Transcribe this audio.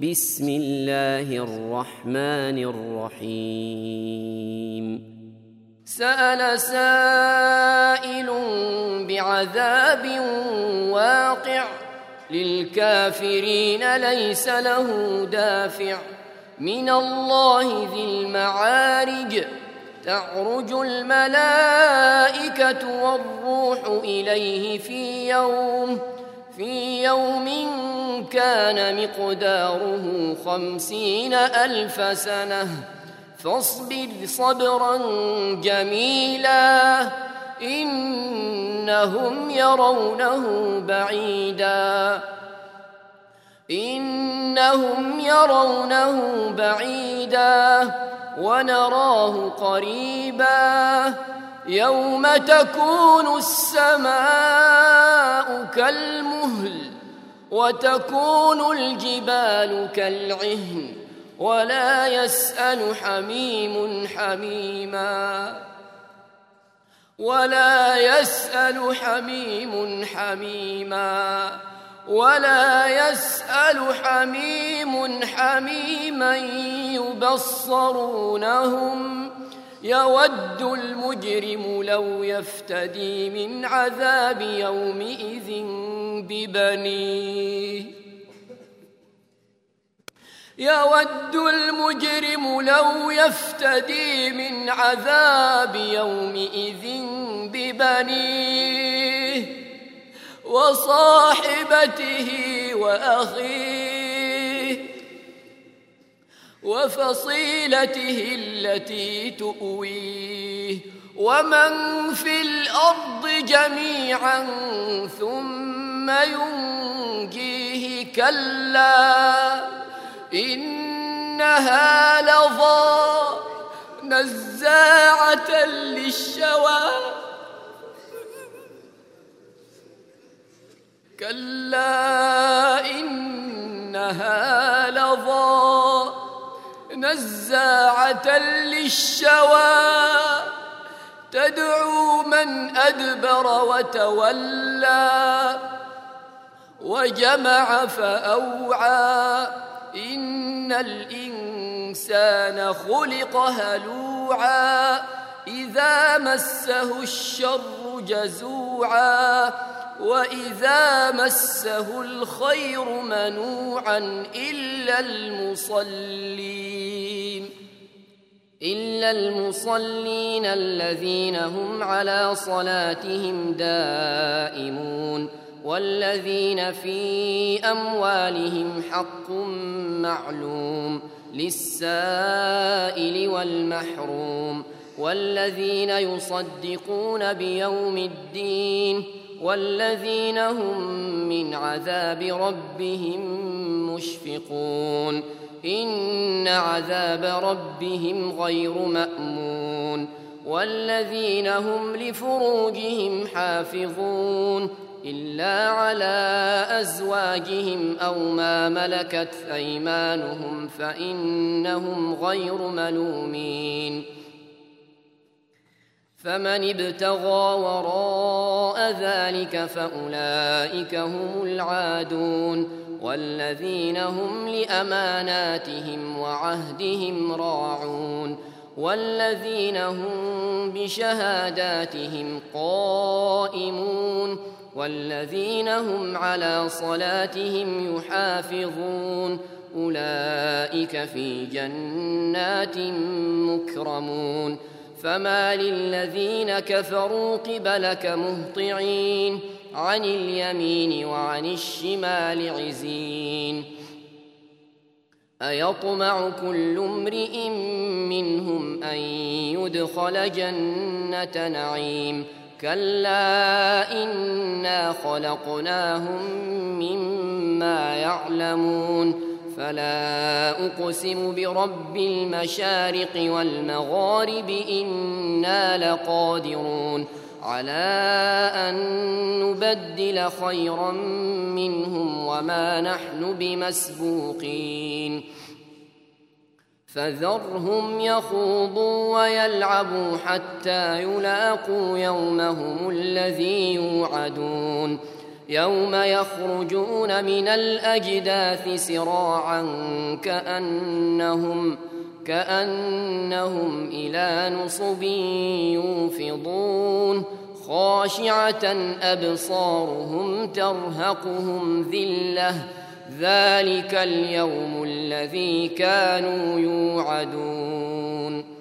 بسم الله الرحمن الرحيم سأل سائل بعذاب واقع للكافرين ليس له دافع من الله ذي المعارج تعرج الملائكة والروح إليه في يوم كان مقداره 50,000 سنة فاصبر صبرا جميلا إنهم يرونه بعيدا ونراه قريبا يوم تكون السماء كالمهل وتكون الجبال كالعهن ولا يسأل حميم حميما يبصرونهم يود المجرم لو يفتدي من عذاب يومئذ ببنيه وصاحبته وأخيه وفصيلته التي تؤويه ومن في الأرض جميعا ثم ينجيه كلا إنها لظى نزاعة للشوى تدعو من أدبر وتولى وجمع فأوعى إن الإنسان خلق هلوعا إذا مسه الشر جزوعا وإذا مسه الخير منوعا إلا المصلين الذين هم على صلاتهم دائمون والذين في أموالهم حق معلوم للسائل والمحروم والذين يصدقون بيوم الدين والذين هم من عذاب ربهم مشفقون إن عذاب ربهم غير مأمون والذين هم لفروجهم حافظون إلا على أزواجهم أو ما ملكت أيمانهم فإنهم غير ملومين فمن ابتغى وراء ذلك فأولئك هم العادون والذين هم لأماناتهم وعهدهم راعون والذين هم بشهاداتهم قائمون والذين هم على صلاتهم يحافظون أولئك في جنات مكرمون فما للذين كفروا قبلك مهطعين عن اليمين وعن الشمال عزين أيطمع كل امرئ منهم أن يدخل جنة نعيم كلا إنا خلقناهم مما يعلمون فلا أقسم برب المشارق والمغارب إنا لقادرون على أن نبدل خيرا منهم وما نحن بمسبوقين فذرهم يخوضوا ويلعبوا حتى يلاقوا يومهم الذي يوعدون يوم يخرجون من الأجداث سراعا كأنهم إلى نصب يوفضون خاشعة أبصارهم ترهقهم ذلة ذلك اليوم الذي كانوا يوعدون